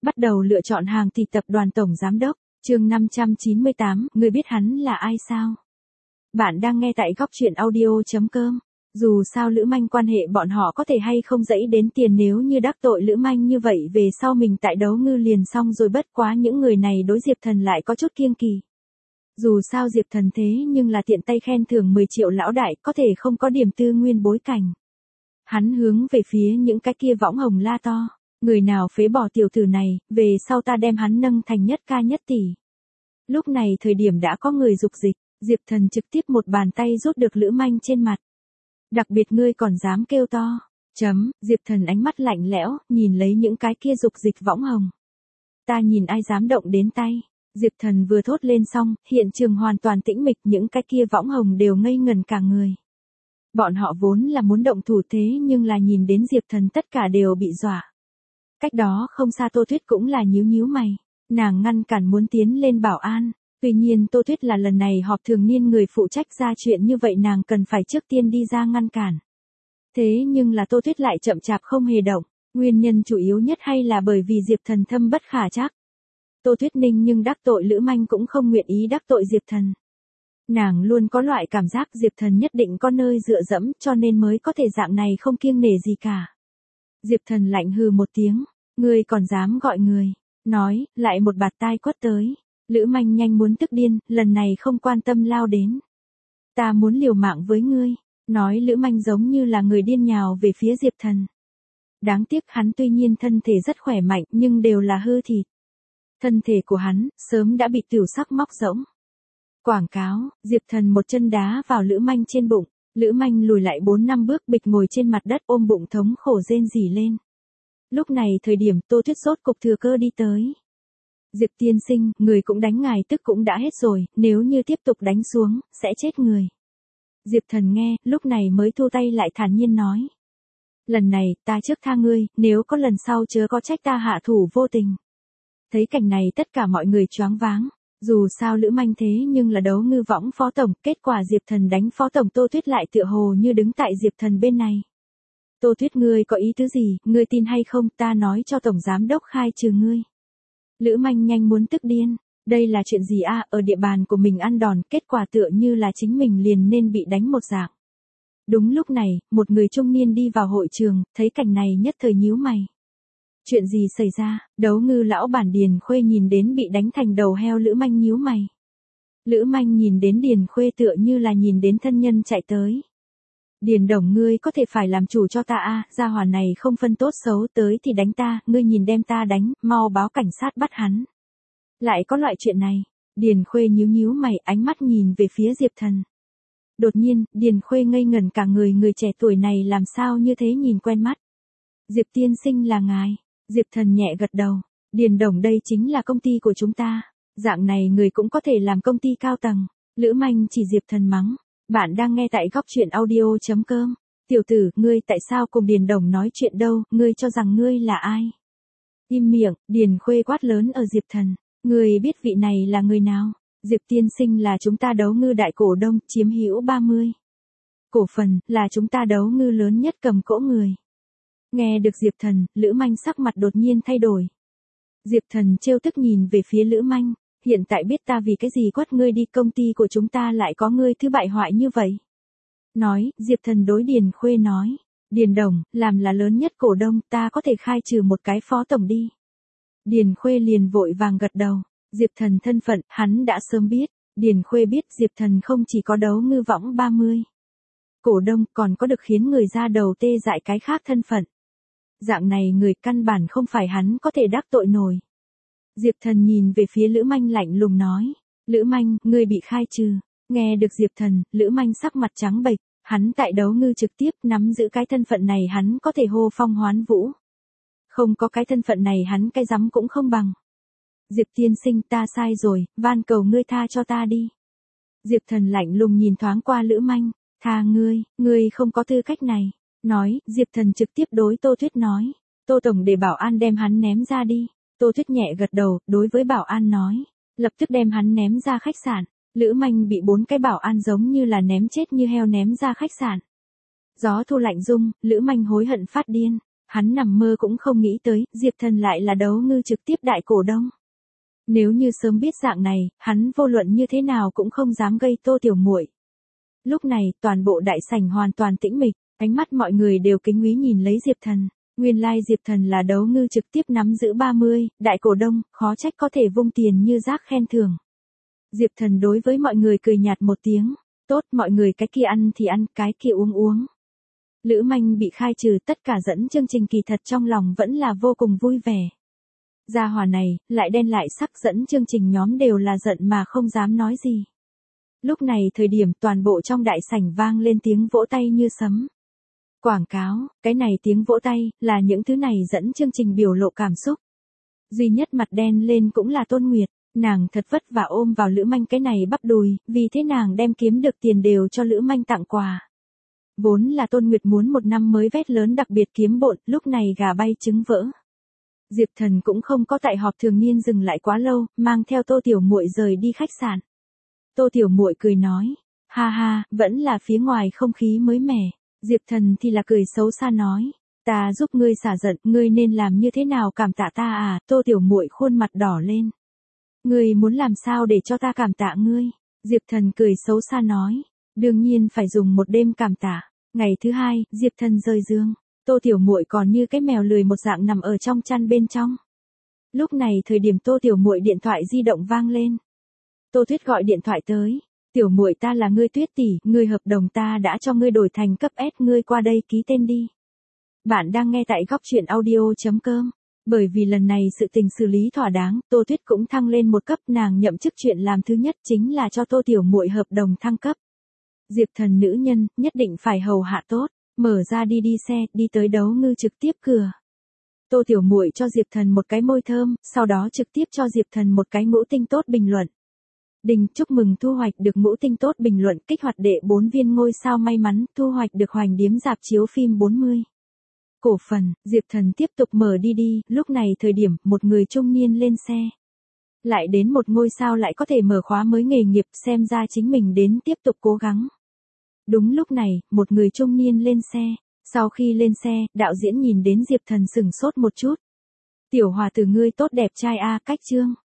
Bắt đầu lựa chọn hàng thì tập đoàn tổng giám đốc, chương 598, người biết hắn là ai sao? Bạn đang nghe tại góc truyện audio.com. Dù sao Lữ Manh quan hệ bọn họ có thể hay không dẫy đến tiền, nếu như đắc tội Lữ Manh như vậy về sau mình tại đấu ngư liền xong rồi, bất quá những người này đối Diệp Thần lại có chút kiêng kỳ. Dù sao Diệp Thần thế nhưng là tiện tay khen thưởng 10 triệu lão đại, có thể không có điểm tư nguyên bối cảnh. Hắn hướng về phía những cái kia võng hồng la to. Người nào phế bỏ tiểu tử này, về sau ta đem hắn nâng thành nhất ca nhất tỷ. Lúc này thời điểm đã có người dục dịch, Diệp Thần trực tiếp một bàn tay rút được Lữ Manh trên mặt. Đặc biệt ngươi còn dám kêu to. Diệp Thần ánh mắt lạnh lẽo, nhìn lấy những cái kia dục dịch võng hồng. Ta nhìn ai dám động đến tay. Diệp Thần vừa thốt lên xong, hiện trường hoàn toàn tĩnh mịch, những cái kia võng hồng đều ngây ngần cả người. Bọn họ vốn là muốn động thủ thế nhưng là nhìn đến Diệp Thần tất cả đều bị dọa. Cách đó không xa Tô Tuyết cũng là nhíu nhíu mày, nàng ngăn cản muốn tiến lên bảo an, tuy nhiên Tô Tuyết là lần này họp thường niên người phụ trách ra chuyện như vậy, nàng cần phải trước tiên đi ra ngăn cản. Thế nhưng là Tô Tuyết lại chậm chạp không hề động, nguyên nhân chủ yếu nhất hay là bởi vì Diệp Thần thâm bất khả trắc. Tô Tuyết Ninh nhưng đắc tội Lữ Manh cũng không nguyện ý đắc tội Diệp Thần. Nàng luôn có loại cảm giác Diệp Thần nhất định có nơi dựa dẫm, cho nên mới có thể dạng này không kiêng nể gì cả. Diệp Thần lạnh hừ một tiếng, ngươi còn dám gọi người, nói, lại một bạt tai quất tới. Lữ Manh nhanh muốn tức điên, lần này không quan tâm lao đến. Ta muốn liều mạng với ngươi, nói Lữ Manh giống như là người điên nhào về phía Diệp Thần. Đáng tiếc hắn tuy nhiên thân thể rất khỏe mạnh nhưng đều là hư thịt. Thân thể của hắn, sớm đã bị tiểu sắc móc rỗng. Quảng cáo, Diệp Thần một chân đá vào Lữ Manh trên bụng. Lữ Manh lùi lại 4-5 bước, bịch ngồi trên mặt đất ôm bụng thống khổ rên rỉ lên. Lúc này thời điểm Tô Tuyết rốt cục thừa cơ đi tới. Diệp tiên sinh, người cũng đánh ngài tức cũng đã hết rồi, nếu như tiếp tục đánh xuống, sẽ chết người. Diệp Thần nghe, lúc này mới thu tay lại thản nhiên nói. Lần này, ta trước tha ngươi, nếu có lần sau chớ có trách ta hạ thủ vô tình. Thấy cảnh này tất cả mọi người choáng váng. Dù sao Lữ Manh thế nhưng là đấu ngư võng phó tổng, kết quả Diệp Thần đánh phó tổng, Tô Tuyết lại tựa hồ như đứng tại Diệp Thần bên này. Tô Tuyết, ngươi có ý tứ gì, ngươi tin hay không, ta nói cho tổng giám đốc khai trừ ngươi. Lữ Manh nhanh muốn tức điên, đây là chuyện gì a, ở địa bàn của mình ăn đòn, kết quả tựa như là chính mình liền nên bị đánh một dạng. Đúng lúc này, một người trung niên đi vào hội trường, thấy cảnh này nhất thời nhíu mày. Chuyện gì xảy ra? Đấu ngư lão bản Điền Khuê nhìn đến bị đánh thành đầu heo Lữ Manh nhíu mày. Lữ Manh nhìn đến Điền Khuê tựa như là nhìn đến thân nhân chạy tới. Điền đồng, ngươi có thể phải làm chủ cho ta a, gia hỏa này không phân tốt xấu, tới thì đánh ta, ngươi nhìn đem ta đánh, mau báo cảnh sát bắt hắn. Lại có loại chuyện này. Điền Khuê nhíu nhíu mày, ánh mắt nhìn về phía Diệp Thần. Đột nhiên, Điền Khuê ngây ngẩn cả người, người trẻ tuổi này làm sao như thế nhìn quen mắt. Diệp tiên sinh là ngài. Diệp Thần nhẹ gật đầu, Điền đồng, đây chính là công ty của chúng ta, dạng này người cũng có thể làm công ty cao tầng. Lữ Manh chỉ Diệp Thần mắng, bạn đang nghe tại góc truyện audio.com. Tiểu tử, ngươi tại sao cùng Điền đồng nói chuyện đâu, ngươi cho rằng ngươi là ai? Im miệng, Điền Khuê quát lớn ở Diệp Thần, ngươi biết vị này là người nào? Diệp tiên sinh là chúng ta đấu ngư đại cổ đông, chiếm hữu 30 cổ phần, là chúng ta đấu ngư lớn nhất cầm cỗ người. Nghe được Diệp Thần, Lữ Manh sắc mặt đột nhiên thay đổi. Diệp Thần trêu tức nhìn về phía Lữ Manh, hiện tại biết ta vì cái gì quát ngươi đi, công ty của chúng ta lại có ngươi thứ bại hoại như vậy. Nói, Diệp Thần đối Điền Khuê nói, Điền đồng, làm là lớn nhất cổ đông, ta có thể khai trừ một cái phó tổng đi. Điền Khuê liền vội vàng gật đầu, Diệp Thần thân phận, hắn đã sớm biết, Điền Khuê biết Diệp Thần không chỉ có đấu ngư võng 30 cổ đông, còn có được khiến người ra đầu tê dại cái khác thân phận. Dạng này người căn bản không phải hắn có thể đắc tội nổi. Diệp Thần nhìn về phía Lữ Manh lạnh lùng nói, Lữ Manh, ngươi bị khai trừ. Nghe được Diệp Thần, Lữ Manh sắc mặt trắng bệch, hắn tại đấu ngư trực tiếp nắm giữ cái thân phận này, hắn có thể hô phong hoán vũ. Không có cái thân phận này hắn cái rắm cũng không bằng. Diệp tiên sinh, ta sai rồi, van cầu ngươi tha cho ta đi. Diệp Thần lạnh lùng nhìn thoáng qua Lữ Manh, tha ngươi không có tư cách này. Nói, Diệp Thần trực tiếp đối Tô Tuyết nói, Tô tổng, để bảo an đem hắn ném ra đi. Tô Tuyết nhẹ gật đầu, đối với bảo an nói, lập tức đem hắn ném ra khách sạn. Lữ Manh bị 4 cái bảo an giống như là ném chết như heo ném ra khách sạn. Gió thu lạnh rung, Lữ Manh hối hận phát điên. Hắn nằm mơ cũng không nghĩ tới, Diệp Thần lại là Đấu Ngư trực tiếp đại cổ đông. Nếu như sớm biết dạng này, hắn vô luận như thế nào cũng không dám gây Tô Tiểu Muội. Lúc này, toàn bộ đại sảnh hoàn toàn tĩnh mịch, ánh mắt mọi người đều kính quý nhìn lấy Diệp Thần. Nguyên lai Diệp Thần là Đấu Ngư trực tiếp nắm giữ 30, đại cổ đông, khó trách có thể vung tiền như rác khen thưởng. Diệp Thần đối với mọi người cười nhạt một tiếng, tốt, mọi người cái kia ăn thì ăn, cái kia uống uống. Lữ Manh bị khai trừ, tất cả dẫn chương trình kỳ thật trong lòng vẫn là vô cùng vui vẻ. Gia hỏa này, lại đen lại sắc, dẫn chương trình nhóm đều là giận mà không dám nói gì. Lúc này thời điểm toàn bộ trong đại sảnh vang lên tiếng vỗ tay như sấm. Quảng cáo, cái này tiếng vỗ tay, là những thứ này dẫn chương trình biểu lộ cảm xúc. Duy nhất mặt đen lên cũng là Tôn Nguyệt, nàng thật vất vả ôm vào Lữ Manh cái này bắp đùi, vì thế nàng đem kiếm được tiền đều cho Lữ Manh tặng quà. Vốn là Tôn Nguyệt muốn một năm mới vét lớn đặc biệt kiếm bộn, lúc này gà bay trứng vỡ. Diệp Thần cũng không có tại họp thường niên dừng lại quá lâu, mang theo Tô Tiểu Muội rời đi khách sạn. Tô Tiểu Muội cười nói, ha ha, vẫn là phía ngoài không khí mới mẻ. Diệp Thần thì là cười xấu xa nói, ta giúp ngươi xả giận, ngươi nên làm như thế nào cảm tạ ta à? Tô Tiểu Muội khuôn mặt đỏ lên. Ngươi muốn làm sao để cho ta cảm tạ ngươi? Diệp Thần cười xấu xa nói, đương nhiên phải dùng một đêm cảm tạ. Ngày thứ hai, Diệp Thần rời giường, Tô Tiểu Muội còn như cái mèo lười một dạng nằm ở trong chăn bên trong. Lúc này thời điểm Tô Tiểu Muội điện thoại di động vang lên. Tô Tuyết gọi điện thoại tới, Tiểu Muội ta là ngươi Tuyết tỷ, ngươi hợp đồng ta đã cho ngươi đổi thành cấp S, ngươi qua đây ký tên đi. Bạn đang nghe tại góc truyện audio.com. Bởi vì lần này sự tình xử lý thỏa đáng, Tô Tuyết cũng thăng lên một cấp, nàng nhậm chức chuyện làm thứ nhất chính là cho Tô Tiểu Muội hợp đồng thăng cấp. Diệp Thần nữ nhân, nhất định phải hầu hạ tốt, mở ra đi xe, đi tới Đấu Ngư trực tiếp cửa. Tô Tiểu Muội cho Diệp Thần một cái môi thơm, sau đó trực tiếp cho Diệp Thần một cái ngũ tinh tốt bình luận. Đình, chúc mừng thu hoạch được ngũ tinh tốt bình luận, kích hoạt đệ 4 viên ngôi sao may mắn, thu hoạch được Hoành Điếm rạp chiếu phim 40. Cổ phần, Diệp Thần tiếp tục mở đi, lúc này thời điểm, một người trung niên lên xe. Lại đến một ngôi sao lại có thể mở khóa mới nghề nghiệp, xem ra chính mình đến tiếp tục cố gắng. Đúng lúc này, một người trung niên lên xe. Sau khi lên xe, đạo diễn nhìn đến Diệp Thần sửng sốt một chút. Tiểu hòa tử ngươi tốt đẹp trai a, cách chương.